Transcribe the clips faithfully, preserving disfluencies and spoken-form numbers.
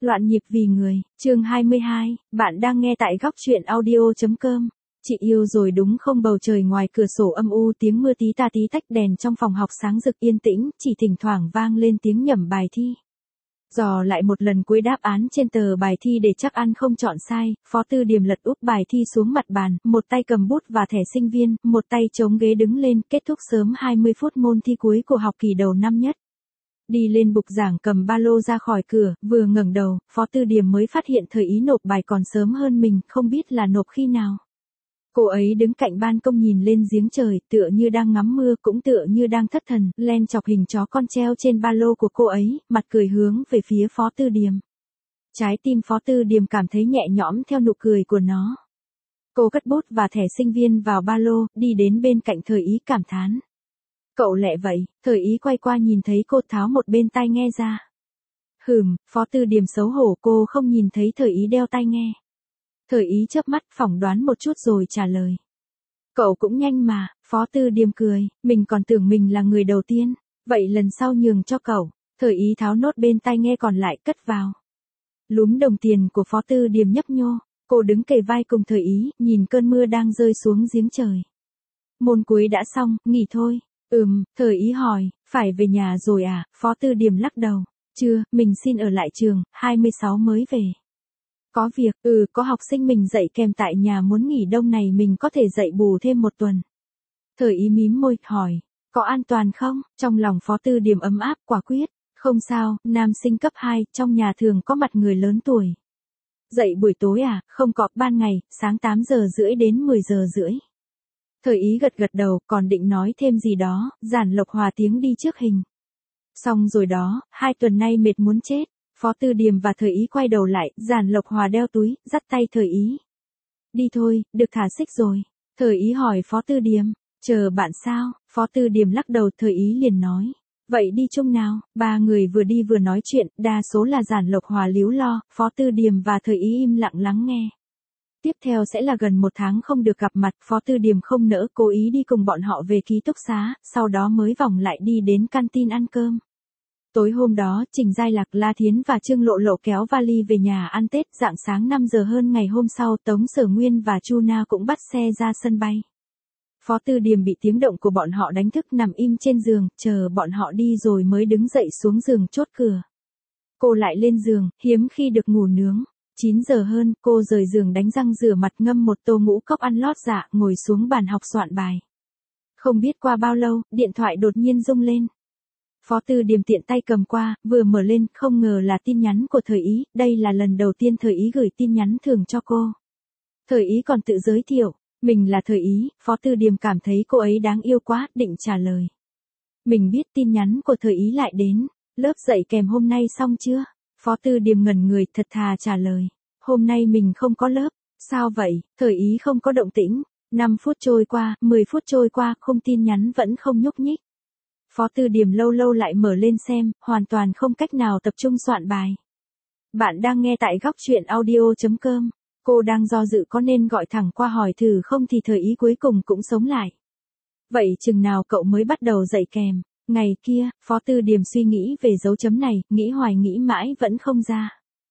Loạn nhịp vì người, chương hai mươi hai, bạn đang nghe tại góc truyện audio.com. Chị yêu rồi đúng không? Bầu trời ngoài cửa sổ âm u, tiếng mưa tí ta tí tách, đèn trong phòng học sáng rực yên tĩnh, chỉ thỉnh thoảng vang lên tiếng nhẩm bài thi. Dò lại một lần cuối đáp án trên tờ bài thi để chắc ăn không chọn sai, Phó Tư Điềm lật úp bài thi xuống mặt bàn, một tay cầm bút và thẻ sinh viên, một tay chống ghế đứng lên, kết thúc sớm hai mươi phút môn thi cuối của học kỳ đầu năm nhất. Đi lên bục giảng cầm ba lô ra khỏi cửa, vừa ngẩng đầu, Phó Tư Điềm mới phát hiện Thời Ý nộp bài còn sớm hơn mình, không biết là nộp khi nào. Cô ấy đứng cạnh ban công nhìn lên giếng trời, tựa như đang ngắm mưa, cũng tựa như đang thất thần, len chọc hình chó con treo trên ba lô của cô ấy, mặt cười hướng về phía Phó Tư Điềm. Trái tim Phó Tư Điềm cảm thấy nhẹ nhõm theo nụ cười của nó. Cô cất bút và thẻ sinh viên vào ba lô, đi đến bên cạnh Thời Ý cảm thán. Cậu lẹ vậy? Thời Ý quay qua nhìn thấy cô tháo một bên tai nghe ra. Hừm, Phó Tư Điềm xấu hổ, cô không nhìn thấy Thời Ý đeo tai nghe. Thời Ý chớp mắt phỏng đoán một chút rồi trả lời. Cậu cũng nhanh mà, Phó Tư Điềm cười, mình còn tưởng mình là người đầu tiên. Vậy lần sau nhường cho cậu. Thời Ý tháo nốt bên tai nghe còn lại cất vào. Lúm đồng tiền của Phó Tư Điềm nhấp nhô, cô đứng kề vai cùng Thời Ý, nhìn cơn mưa đang rơi xuống giếng trời. Môn cuối đã xong, nghỉ thôi. Ừm, Thời Ý hỏi, phải về nhà rồi à? Phó Tư Điềm lắc đầu. Chưa, mình xin ở lại trường, hai mươi sáu mới về. Có việc, ừ, có học sinh mình dạy kèm tại nhà muốn nghỉ đông này, mình có thể dạy bù thêm một tuần. Thời Ý mím môi, hỏi, có an toàn không? Trong lòng Phó Tư Điềm ấm áp, quả quyết. Không sao, nam sinh cấp hai, trong nhà thường có mặt người lớn tuổi. Dạy buổi tối à? Không có, ban ngày, sáng tám giờ rưỡi đến mười giờ rưỡi. Thời Ý gật gật đầu, còn định nói thêm gì đó, Giản Lộc Hòa tiếng đi trước hình. Xong rồi đó, hai tuần nay mệt muốn chết. Phó Tư Điềm và Thời Ý quay đầu lại, Giản Lộc Hòa đeo túi, dắt tay Thời Ý. Đi thôi, được thả xích rồi. Thời Ý hỏi Phó Tư Điềm, chờ bạn sao? Phó Tư Điềm lắc đầu, Thời Ý liền nói. Vậy đi chung nào? Ba người vừa đi vừa nói chuyện, đa số là Giản Lộc Hòa líu lo, Phó Tư Điềm và Thời Ý im lặng lắng nghe. Tiếp theo sẽ là gần một tháng không được gặp mặt, Phó Tư Điềm không nỡ, cố ý đi cùng bọn họ về ký túc xá, sau đó mới vòng lại đi đến canteen ăn cơm. Tối hôm đó, Trình Giai Lạc, La Thiến và Trương Lộ Lộ kéo vali về nhà ăn Tết, rạng sáng năm giờ hơn ngày hôm sau, Tống Sở Nguyên và Chu Na cũng bắt xe ra sân bay. Phó Tư Điềm bị tiếng động của bọn họ đánh thức, nằm im trên giường, chờ bọn họ đi rồi mới đứng dậy xuống giường chốt cửa. Cô lại lên giường, hiếm khi được ngủ nướng. chín giờ hơn, cô rời giường đánh răng rửa mặt, ngâm một tô ngũ cốc ăn lót dạ, ngồi xuống bàn học soạn bài. Không biết qua bao lâu, điện thoại đột nhiên rung lên. Phó Tư Điềm tiện tay cầm qua, vừa mở lên, không ngờ là tin nhắn của Thời Ý, đây là lần đầu tiên Thời Ý gửi tin nhắn thường cho cô. Thời Ý còn tự giới thiệu, mình là Thời Ý. Phó Tư Điềm cảm thấy cô ấy đáng yêu quá, định trả lời. Mình biết tin nhắn của Thời Ý lại đến, lớp dạy kèm hôm nay xong chưa? Phó Tư Điềm ngẩn người, thật thà trả lời, hôm nay mình không có lớp. Sao vậy? Thời Ý không có động tĩnh. năm phút trôi qua, mười phút trôi qua, không tin nhắn vẫn không nhúc nhích. Phó Tư Điềm lâu lâu lại mở lên xem, hoàn toàn không cách nào tập trung soạn bài. Bạn đang nghe tại góc truyện audio.com. Cô đang do dự có nên gọi thẳng qua hỏi thử không thì Thời Ý cuối cùng cũng sống lại. Vậy chừng nào cậu mới bắt đầu dạy kèm? Ngày kia, Phó Tư Điềm suy nghĩ về dấu chấm này, nghĩ hoài nghĩ mãi vẫn không ra.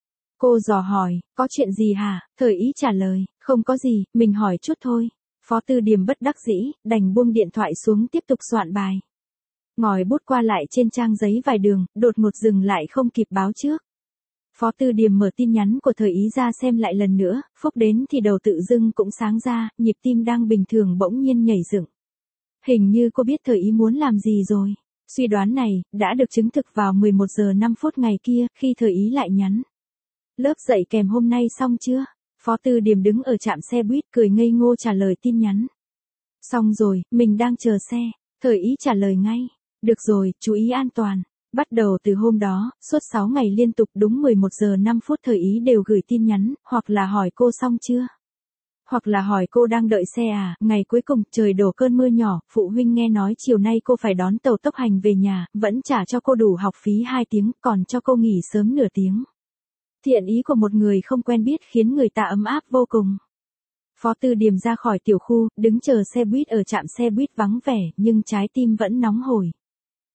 Cô dò hỏi, có chuyện gì hả? Thời Ý trả lời, không có gì, mình hỏi chút thôi. Phó Tư Điềm bất đắc dĩ, đành buông điện thoại xuống tiếp tục soạn bài. Ngòi bút qua lại trên trang giấy vài đường, đột ngột dừng lại không kịp báo trước. Phó Tư Điềm mở tin nhắn của Thời Ý ra xem lại lần nữa, phúc đến thì đầu tự dưng cũng sáng ra, nhịp tim đang bình thường bỗng nhiên nhảy dựng. Hình như cô biết Thời Ý muốn làm gì rồi. Suy đoán này, đã được chứng thực vào mười một giờ năm phút ngày kia, khi Thời Ý lại nhắn. Lớp dạy kèm hôm nay xong chưa? Phó Tư Điềm đứng ở trạm xe buýt cười ngây ngô trả lời tin nhắn. Xong rồi, mình đang chờ xe. Thời Ý trả lời ngay. Được rồi, chú ý an toàn. Bắt đầu từ hôm đó, suốt sáu ngày liên tục đúng mười một giờ năm phút Thời Ý đều gửi tin nhắn, hoặc là hỏi cô xong chưa? Hoặc là hỏi cô đang đợi xe à? Ngày cuối cùng, trời đổ cơn mưa nhỏ, phụ huynh nghe nói chiều nay cô phải đón tàu tốc hành về nhà, vẫn trả cho cô đủ học phí hai tiếng, còn cho cô nghỉ sớm nửa tiếng. Thiện ý của một người không quen biết khiến người ta ấm áp vô cùng. Phó Tư Điềm ra khỏi tiểu khu, đứng chờ xe buýt ở trạm xe buýt vắng vẻ, nhưng trái tim vẫn nóng hổi.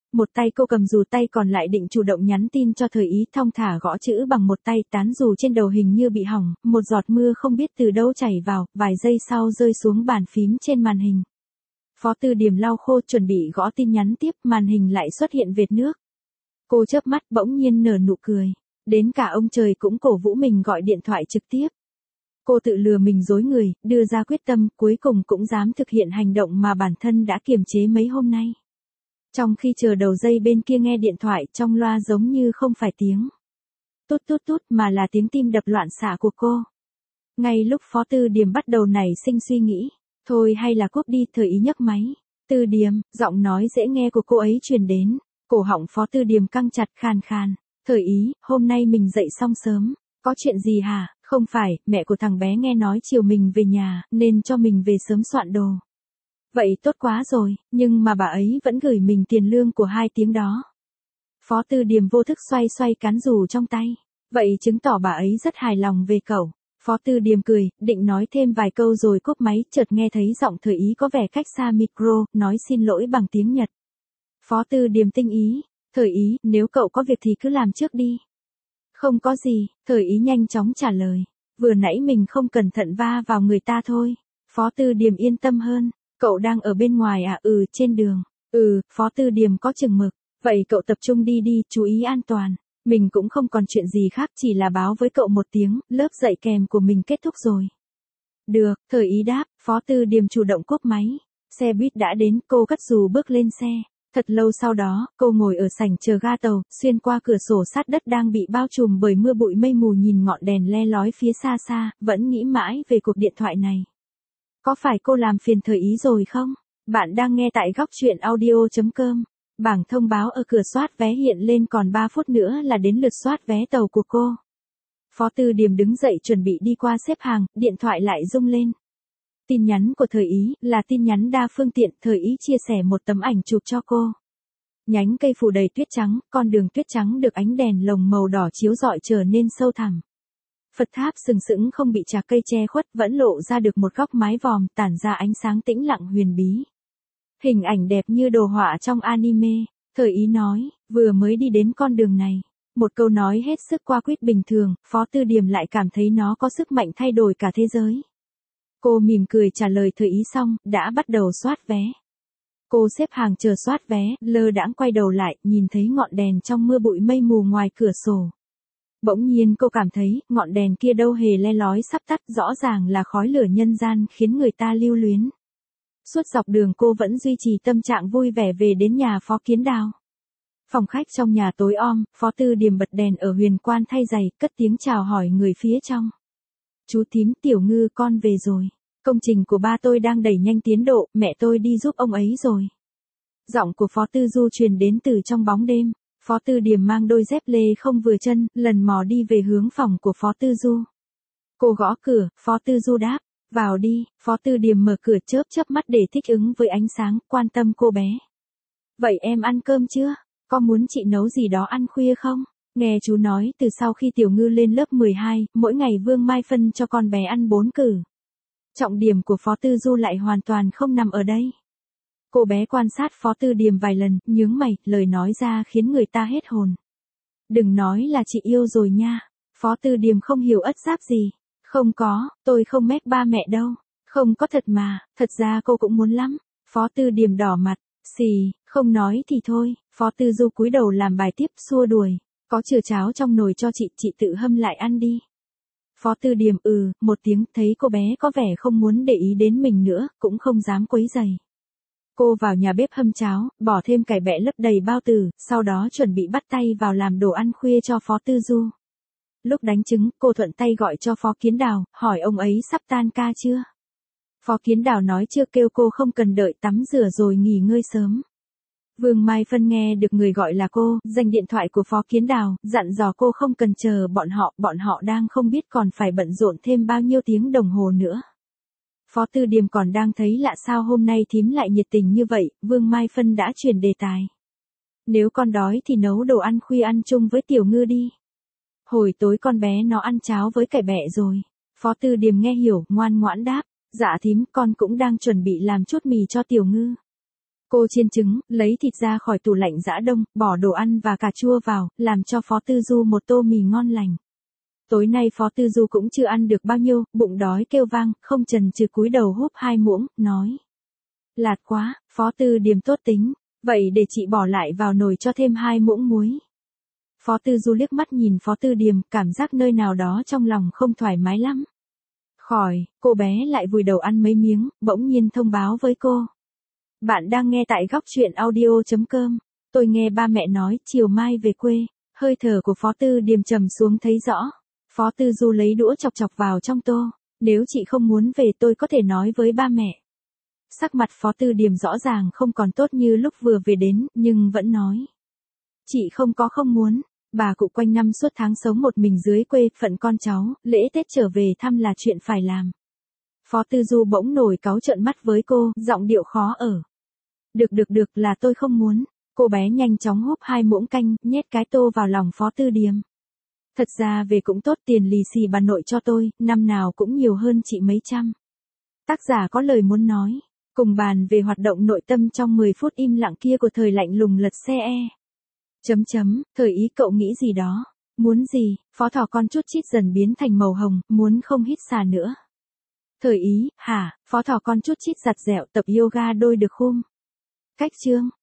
Một tay cô cầm dù, tay còn lại định chủ động nhắn tin cho Thời Ý, thong thả gõ chữ bằng một tay, tán dù trên đầu hình như bị hỏng, một giọt mưa không biết từ đâu chảy vào, vài giây sau rơi xuống bàn phím trên màn hình. Phó Tư Điềm lau khô chuẩn bị gõ tin nhắn tiếp, màn hình lại xuất hiện vệt nước. Cô chớp mắt bỗng nhiên nở nụ cười. Đến cả ông trời cũng cổ vũ mình gọi điện thoại trực tiếp. Cô tự lừa mình dối người, đưa ra quyết tâm, cuối cùng cũng dám thực hiện hành động mà bản thân đã kiềm chế mấy hôm nay. Trong khi chờ đầu dây bên kia nghe điện thoại, trong loa giống như không phải tiếng tút tút tút mà là tiếng tim đập loạn xạ của cô. Ngay lúc Phó Tư Điềm bắt đầu nảy sinh suy nghĩ, thôi hay là cúp đi, Thời Ý nhấc máy. Tư Điềm, giọng nói dễ nghe của cô ấy truyền đến. Cổ họng Phó Tư Điềm căng chặt, khàn khàn. Thời Ý, hôm nay mình dậy xong sớm. Có chuyện gì hả? Không phải, mẹ của thằng bé nghe nói chiều mình về nhà, nên cho mình về sớm soạn đồ. Vậy tốt quá rồi, nhưng mà bà ấy vẫn gửi mình tiền lương của hai tiếng đó. Phó Tư Điềm vô thức xoay xoay cán dù trong tay. Vậy chứng tỏ bà ấy rất hài lòng về cậu. Phó Tư Điềm cười, định nói thêm vài câu rồi cúp máy, chợt nghe thấy giọng Thời Ý có vẻ cách xa micro, nói xin lỗi bằng tiếng Nhật. Phó Tư Điềm tinh ý, Thời Ý, nếu cậu có việc thì cứ làm trước đi. Không có gì, Thời Ý nhanh chóng trả lời. Vừa nãy mình không cẩn thận va vào người ta thôi. Phó Tư Điềm yên tâm hơn. Cậu đang ở bên ngoài à? Ừ, trên đường. Ừ, Phó Tư Điềm có chừng mực. Vậy cậu tập trung đi đi, chú ý an toàn. Mình cũng không còn chuyện gì khác, chỉ là báo với cậu một tiếng, lớp dạy kèm của mình kết thúc rồi. Được, Thời Ý đáp, Phó Tư Điềm chủ động cúp máy. Xe buýt đã đến, cô cất dù bước lên xe. Thật lâu sau đó, cô ngồi ở sảnh chờ ga tàu, xuyên qua cửa sổ sát đất đang bị bao trùm bởi mưa bụi mây mù, nhìn ngọn đèn le lói phía xa xa, vẫn nghĩ mãi về cuộc điện thoại này. Có phải cô làm phiền Thời Ý rồi không? Bạn đang nghe tại góc chuyện audio chấm com. Bảng thông báo ở cửa soát vé hiện lên còn ba phút nữa là đến lượt soát vé tàu của cô. Phó Tư Điềm đứng dậy chuẩn bị đi qua xếp hàng, điện thoại lại rung lên. Tin nhắn của Thời Ý, là tin nhắn đa phương tiện, Thời Ý chia sẻ một tấm ảnh chụp cho cô. Nhánh cây phủ đầy tuyết trắng, con đường tuyết trắng được ánh đèn lồng màu đỏ chiếu rọi trở nên sâu thẳm. Phật tháp sừng sững không bị chạc cây che khuất, vẫn lộ ra được một góc mái vòm, tản ra ánh sáng tĩnh lặng huyền bí. Hình ảnh đẹp như đồ họa trong anime. Thời Ý nói, vừa mới đi đến con đường này. Một câu nói hết sức qua quýt bình thường, Phó Tư Điềm lại cảm thấy nó có sức mạnh thay đổi cả thế giới. Cô mỉm cười trả lời Thời Ý xong, đã bắt đầu soát vé. Cô xếp hàng chờ soát vé, lơ đãng quay đầu lại, nhìn thấy ngọn đèn trong mưa bụi mây mù ngoài cửa sổ. Bỗng nhiên cô cảm thấy, ngọn đèn kia đâu hề le lói sắp tắt, rõ ràng là khói lửa nhân gian khiến người ta lưu luyến. Suốt dọc đường cô vẫn duy trì tâm trạng vui vẻ về đến nhà Phó Kiến Đào. Phòng khách trong nhà tối om, Phó Tư Điềm bật đèn ở huyền quan thay giày, cất tiếng chào hỏi người phía trong. Chú thím, Tiểu Ngư con về rồi. Công trình của ba tôi đang đẩy nhanh tiến độ, mẹ tôi đi giúp ông ấy rồi. Giọng của Phó Tư Du truyền đến từ trong bóng đêm. Phó Tư Điềm mang đôi dép lê không vừa chân, lần mò đi về hướng phòng của Phó Tư Du. Cô gõ cửa, Phó Tư Du đáp, vào đi. Phó Tư Điềm mở cửa chớp chớp mắt để thích ứng với ánh sáng, quan tâm cô bé. Vậy em ăn cơm chưa? Có muốn chị nấu gì đó ăn khuya không? Nghe chú nói từ sau khi Tiểu Ngư lên lớp mười hai, mỗi ngày Vương Mai phân cho con bé ăn bốn cử. Trọng điểm của Phó Tư Du lại hoàn toàn không nằm ở đây. Cô bé quan sát Phó Tư Điềm vài lần, nhướng mày, lời nói ra khiến người ta hết hồn. Đừng nói là chị yêu rồi nha. Phó Tư Điềm không hiểu ất giáp gì. Không có, tôi không mét ba mẹ đâu. Không có thật mà, thật ra cô cũng muốn lắm. Phó Tư Điềm đỏ mặt, xì, không nói thì thôi. Phó Tư Du cúi đầu làm bài tiếp, xua đuổi. Có chừa cháo trong nồi cho chị, chị tự hâm lại ăn đi. Phó Tư Điềm ừ, một tiếng, thấy cô bé có vẻ không muốn để ý đến mình nữa, cũng không dám quấy rầy. Cô vào nhà bếp hâm cháo, bỏ thêm cải bẹ lấp đầy bao tử, sau đó chuẩn bị bắt tay vào làm đồ ăn khuya cho Phó Tư Du. Lúc đánh trứng, cô thuận tay gọi cho Phó Kiến Đào, hỏi ông ấy sắp tan ca chưa? Phó Kiến Đào nói chưa, kêu cô không cần đợi, tắm rửa rồi nghỉ ngơi sớm. Vương Mai Phân nghe được người gọi là cô, giành điện thoại của Phó Kiến Đào, dặn dò cô không cần chờ bọn họ, bọn họ đang không biết còn phải bận rộn thêm bao nhiêu tiếng đồng hồ nữa. Phó Tư Điềm còn đang thấy lạ sao hôm nay thím lại nhiệt tình như vậy, Vương Mai Phân đã chuyển đề tài. Nếu con đói thì nấu đồ ăn khuya ăn chung với Tiểu Ngư đi. Hồi tối con bé nó ăn cháo với cải bẹ rồi. Phó Tư Điềm nghe hiểu, ngoan ngoãn đáp, dạ thím, con cũng đang chuẩn bị làm chút mì cho Tiểu Ngư. Cô chiên trứng, lấy thịt ra khỏi tủ lạnh giã đông, bỏ đồ ăn và cà chua vào, làm cho Phó Tư Du một tô mì ngon lành. Tối nay Phó Tư Du cũng chưa ăn được bao nhiêu, bụng đói kêu vang, không chần chừ cúi đầu húp hai muỗng, nói. Lạt quá, Phó Tư Điềm tốt tính, vậy để chị bỏ lại vào nồi cho thêm hai muỗng muối. Phó Tư Du liếc mắt nhìn Phó Tư Điềm, cảm giác nơi nào đó trong lòng không thoải mái lắm. Khỏi, cô bé lại vùi đầu ăn mấy miếng, bỗng nhiên thông báo với cô. Bạn đang nghe tại góc truyện audio.com. Tôi nghe ba mẹ nói chiều mai về quê. Hơi thở của Phó Tư Điềm trầm xuống thấy rõ. Phó Tư Du lấy đũa chọc chọc vào trong tô. Nếu chị không muốn về tôi có thể nói với ba mẹ. Sắc mặt Phó Tư Điềm rõ ràng không còn tốt như lúc vừa về đến, nhưng vẫn nói. Chị không có không muốn. Bà cụ quanh năm suốt tháng sống một mình dưới quê, phận con cháu, lễ Tết trở về thăm là chuyện phải làm. Phó Tư Du bỗng nổi cáu trợn mắt với cô, giọng điệu khó ở. Được được được là tôi không muốn. Cô bé nhanh chóng húp hai muỗng canh, nhét cái tô vào lòng Phó Tư Điềm. Thật ra về cũng tốt, tiền lì xì bà nội cho tôi, năm nào cũng nhiều hơn chị mấy trăm. Tác giả có lời muốn nói. Cùng bàn về hoạt động nội tâm trong mười phút im lặng kia của thời lạnh lùng lật xe e. Chấm chấm, thời ý cậu nghĩ gì đó. Muốn gì, Phó Thỏ con chút chít dần biến thành màu hồng, muốn không hít xà nữa. Thời ý, hả, Phó Thỏ con chút chít giặt dẹo tập yoga đôi được khum. Cách chương.